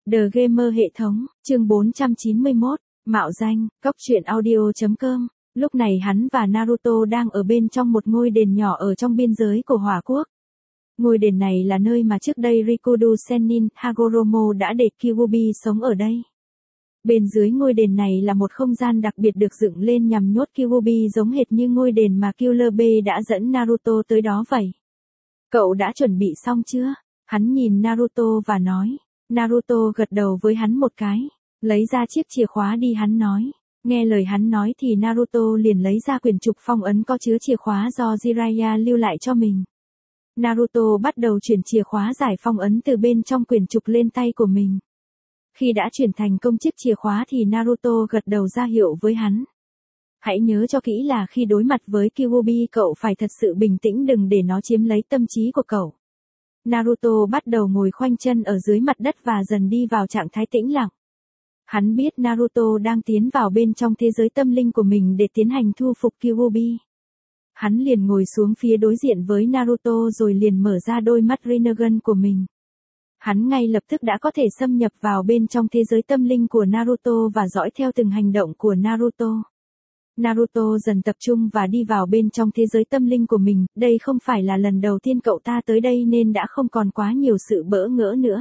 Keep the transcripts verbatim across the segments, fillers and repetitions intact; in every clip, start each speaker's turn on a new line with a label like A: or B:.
A: The Gamer hệ thống, chương bốn trăm chín mươi mốt, mạo danh, cóc truyện audio chấm com. Lúc này hắn và Naruto đang ở bên trong một ngôi đền nhỏ ở trong biên giới của Hỏa Quốc. Ngôi đền này là nơi mà trước đây Rikudo Sennin Hagoromo đã để Kyuubi sống ở đây. Bên dưới ngôi đền này là một không gian đặc biệt được dựng lên nhằm nhốt Kyuubi giống hệt như ngôi đền mà Killer Bee đã dẫn Naruto tới đó vậy. Cậu đã chuẩn bị xong chưa? Hắn nhìn Naruto và nói. Naruto gật đầu với hắn một cái. Lấy ra chiếc chìa khóa đi, hắn nói. Nghe lời hắn nói thì Naruto liền lấy ra quyển trục phong ấn có chứa chìa khóa do Jiraiya lưu lại cho mình. Naruto bắt đầu chuyển chìa khóa giải phong ấn từ bên trong quyển trục lên tay của mình. Khi đã chuyển thành công chiếc chìa khóa thì Naruto gật đầu ra hiệu với hắn. Hãy nhớ cho kỹ là khi đối mặt với Kyuubi cậu phải thật sự bình tĩnh, đừng để nó chiếm lấy tâm trí của cậu. Naruto bắt đầu ngồi khoanh chân ở dưới mặt đất và dần đi vào trạng thái tĩnh lặng. Hắn biết Naruto đang tiến vào bên trong thế giới tâm linh của mình để tiến hành thu phục Kyuubi. Hắn liền ngồi xuống phía đối diện với Naruto rồi liền mở ra đôi mắt Rinnegan của mình. Hắn ngay lập tức đã có thể xâm nhập vào bên trong thế giới tâm linh của Naruto và dõi theo từng hành động của Naruto. Naruto dần tập trung và đi vào bên trong thế giới tâm linh của mình, đây không phải là lần đầu tiên cậu ta tới đây nên đã không còn quá nhiều sự bỡ ngỡ nữa.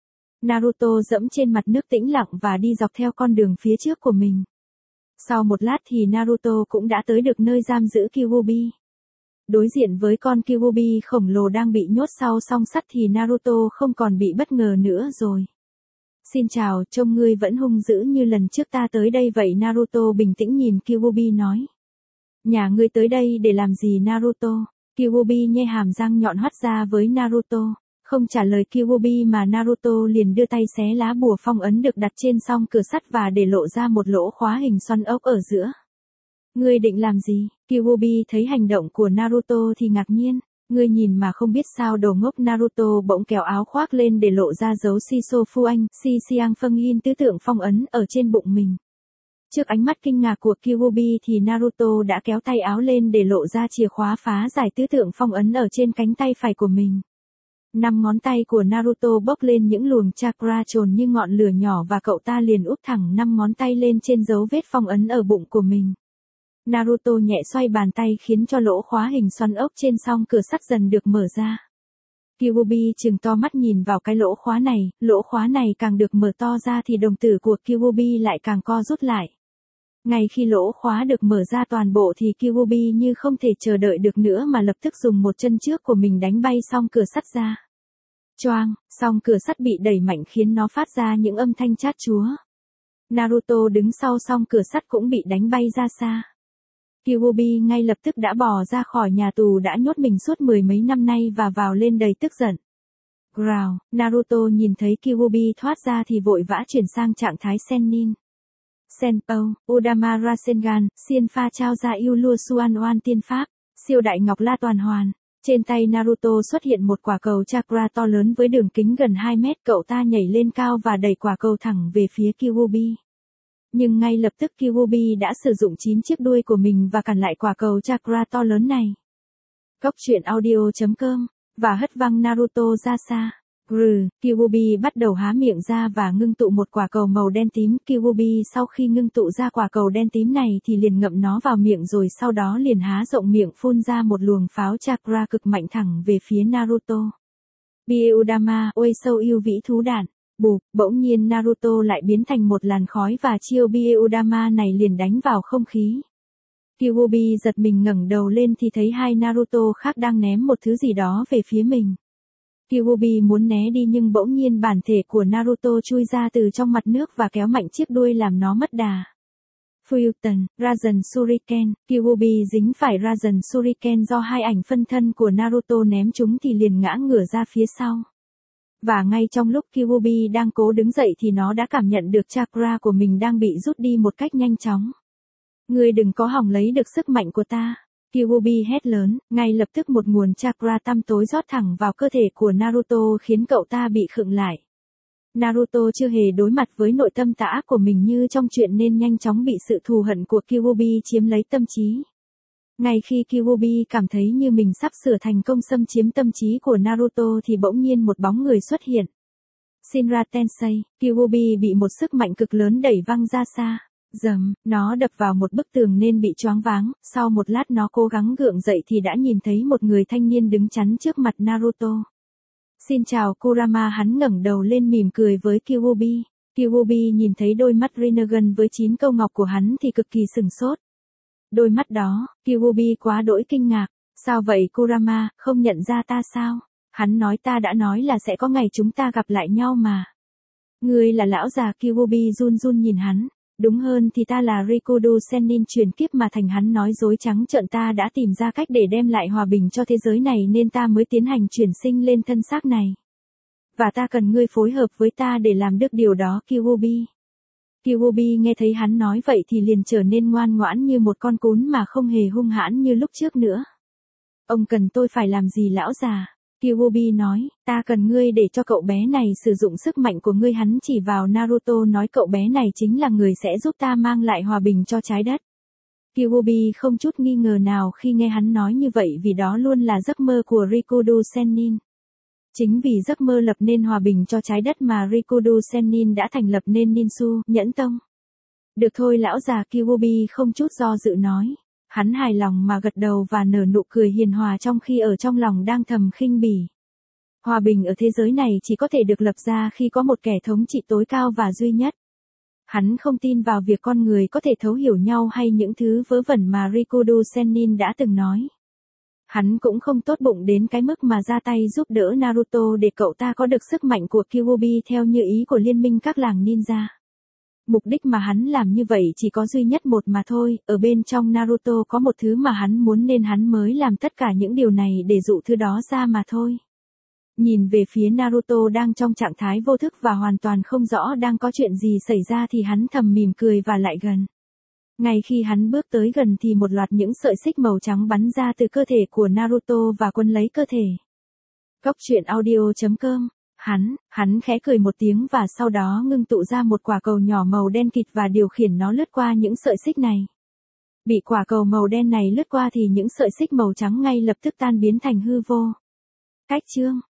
A: Naruto dẫm trên mặt nước tĩnh lặng và đi dọc theo con đường phía trước của mình. Sau một lát thì Naruto cũng đã tới được nơi giam giữ Kyuubi. Đối diện với con Kyuubi khổng lồ đang bị nhốt sau song sắt thì Naruto không còn bị bất ngờ nữa rồi. Xin chào, trông ngươi vẫn hung dữ như lần trước ta tới đây vậy. Naruto bình tĩnh nhìn Kyuubi nói. Nhà ngươi tới đây để làm gì Naruto? Kyuubi nhe hàm răng nhọn hoắt ra với Naruto. Không trả lời Kyuubi mà Naruto liền đưa tay xé lá bùa phong ấn được đặt trên song cửa sắt và để lộ ra một lỗ khóa hình xoắn ốc ở giữa. Ngươi định làm gì? Kyuubi thấy hành động của Naruto thì ngạc nhiên. Ngươi nhìn mà không biết sao đồ ngốc. Naruto bỗng kéo áo khoác lên để lộ ra dấu Shiso Fuan, Si Siang Phâng In tứ tượng phong ấn ở trên bụng mình. Trước ánh mắt kinh ngạc của Kyuubi thì Naruto đã kéo tay áo lên để lộ ra chìa khóa phá giải tứ tượng phong ấn ở trên cánh tay phải của mình. Năm ngón tay của Naruto bốc lên những luồng chakra trồn như ngọn lửa nhỏ và cậu ta liền úp thẳng năm ngón tay lên trên dấu vết phong ấn ở bụng của mình. Naruto nhẹ xoay bàn tay khiến cho lỗ khóa hình xoắn ốc trên song cửa sắt dần được mở ra. Kyuubi trừng to mắt nhìn vào cái lỗ khóa này, lỗ khóa này càng được mở to ra thì đồng tử của Kyuubi lại càng co rút lại. Ngay khi lỗ khóa được mở ra toàn bộ thì Kyuubi như không thể chờ đợi được nữa mà lập tức dùng một chân trước của mình đánh bay song cửa sắt ra. Choang, song cửa sắt bị đẩy mạnh khiến nó phát ra những âm thanh chát chúa. Naruto đứng sau song cửa sắt cũng bị đánh bay ra xa. Kyuubi ngay lập tức đã bỏ ra khỏi nhà tù đã nhốt mình suốt mười mấy năm nay và vào lên đầy tức giận. Growl, Naruto nhìn thấy Kyuubi thoát ra thì vội vã chuyển sang trạng thái Sennin. Senpo, Udama Rasengan, Xiên Pha trao ra yêu lua Xuan Oan tiên pháp, siêu đại ngọc la toàn hoàn. Trên tay Naruto xuất hiện một quả cầu chakra to lớn với đường kính gần hai mét, cậu ta nhảy lên cao và đẩy quả cầu thẳng về phía Kyuubi. Nhưng ngay lập tức Kyuubi đã sử dụng chín chiếc đuôi của mình và cản lại quả cầu chakra to lớn này. Cóc truyện audio chấm com, và hất văng Naruto ra xa. Grừ, Kyuubi bắt đầu há miệng ra và ngưng tụ một quả cầu màu đen tím. Kyuubi sau khi ngưng tụ ra quả cầu đen tím này thì liền ngậm nó vào miệng rồi sau đó liền há rộng miệng phun ra một luồng pháo chakra cực mạnh thẳng về phía Naruto. Byaudama, ôi sâu yêu vĩ thú đản. Bụp, bỗng nhiên Naruto lại biến thành một làn khói và chiêu Byaudama này liền đánh vào không khí. Kyuubi giật mình ngẩng đầu lên thì thấy hai Naruto khác đang ném một thứ gì đó về phía mình. Kyuubi muốn né đi nhưng bỗng nhiên bản thể của Naruto chui ra từ trong mặt nước và kéo mạnh chiếc đuôi làm nó mất đà. Futon, Rasen Shuriken, Kyuubi dính phải Rasen Shuriken do hai ảnh phân thân của Naruto ném chúng thì liền ngã ngửa ra phía sau. Và ngay trong lúc Kyuubi đang cố đứng dậy thì nó đã cảm nhận được chakra của mình đang bị rút đi một cách nhanh chóng. Ngươi đừng có hòng lấy được sức mạnh của ta. Kyuubi hét lớn, ngay lập tức một nguồn chakra tăm tối rót thẳng vào cơ thể của Naruto khiến cậu ta bị khựng lại. Naruto chưa hề đối mặt với nội tâm tà ác của mình như trong chuyện nên nhanh chóng bị sự thù hận của Kyuubi chiếm lấy tâm trí. Ngay khi Kyuubi cảm thấy như mình sắp sửa thành công xâm chiếm tâm trí của Naruto thì bỗng nhiên một bóng người xuất hiện. Shinra Tensei, Kyuubi bị một sức mạnh cực lớn đẩy văng ra xa. Dầm, nó đập vào một bức tường nên bị choáng váng, sau một lát nó cố gắng gượng dậy thì đã nhìn thấy một người thanh niên đứng chắn trước mặt Naruto. Xin chào Kurama, hắn ngẩng đầu lên mỉm cười với Kyuubi. Kyuubi nhìn thấy đôi mắt Rinnegan với chín câu ngọc của hắn thì cực kỳ sừng sốt. Đôi mắt đó, Kyuubi quá đỗi kinh ngạc. Sao vậy Kurama, không nhận ra ta sao? Hắn nói ta đã nói là sẽ có ngày chúng ta gặp lại nhau mà. Ngươi là lão già. Kyuubi run run nhìn hắn. Đúng hơn thì ta là Rikudo Sennin truyền kiếp mà thành. Hắn nói dối trắng trợn. Ta đã tìm ra cách để đem lại hòa bình cho thế giới này nên ta mới tiến hành chuyển sinh lên thân xác này. Và ta cần ngươi phối hợp với ta để làm được điều đó Kyuubi. Kyuubi nghe thấy hắn nói vậy thì liền trở nên ngoan ngoãn như một con cún mà không hề hung hãn như lúc trước nữa. Ông cần tôi phải làm gì lão già? Kyuubi nói, ta cần ngươi để cho cậu bé này sử dụng sức mạnh của ngươi. Hắn chỉ vào Naruto nói cậu bé này chính là người sẽ giúp ta mang lại hòa bình cho trái đất. Kyuubi không chút nghi ngờ nào khi nghe hắn nói như vậy vì đó luôn là giấc mơ của Rikudo Sennin. Chính vì giấc mơ lập nên hòa bình cho trái đất mà Rikudo Sennin đã thành lập nên Ninsu, Nhẫn Tông. Được thôi lão già. Kyuubi không chút do dự nói. Hắn hài lòng mà gật đầu và nở nụ cười hiền hòa trong khi ở trong lòng đang thầm khinh bỉ. Hòa bình ở thế giới này chỉ có thể được lập ra khi có một kẻ thống trị tối cao và duy nhất. Hắn không tin vào việc con người có thể thấu hiểu nhau hay những thứ vớ vẩn mà Rikudo Sennin đã từng nói. Hắn cũng không tốt bụng đến cái mức mà ra tay giúp đỡ Naruto để cậu ta có được sức mạnh của Kyuubi theo như ý của liên minh các làng ninja. Mục đích mà hắn làm như vậy chỉ có duy nhất một mà thôi, ở bên trong Naruto có một thứ mà hắn muốn nên hắn mới làm tất cả những điều này để dụ thứ đó ra mà thôi. Nhìn về phía Naruto đang trong trạng thái vô thức và hoàn toàn không rõ đang có chuyện gì xảy ra thì hắn thầm mỉm cười và lại gần. Ngay khi hắn bước tới gần thì một loạt những sợi xích màu trắng bắn ra từ cơ thể của Naruto và quấn lấy cơ thể. Góc truyện audio chấm com. Hắn, hắn khẽ cười một tiếng và sau đó ngưng tụ ra một quả cầu nhỏ màu đen kịt và điều khiển nó lướt qua những sợi xích này. Bị quả cầu màu đen này lướt qua thì những sợi xích màu trắng ngay lập tức tan biến thành hư vô. Cách chương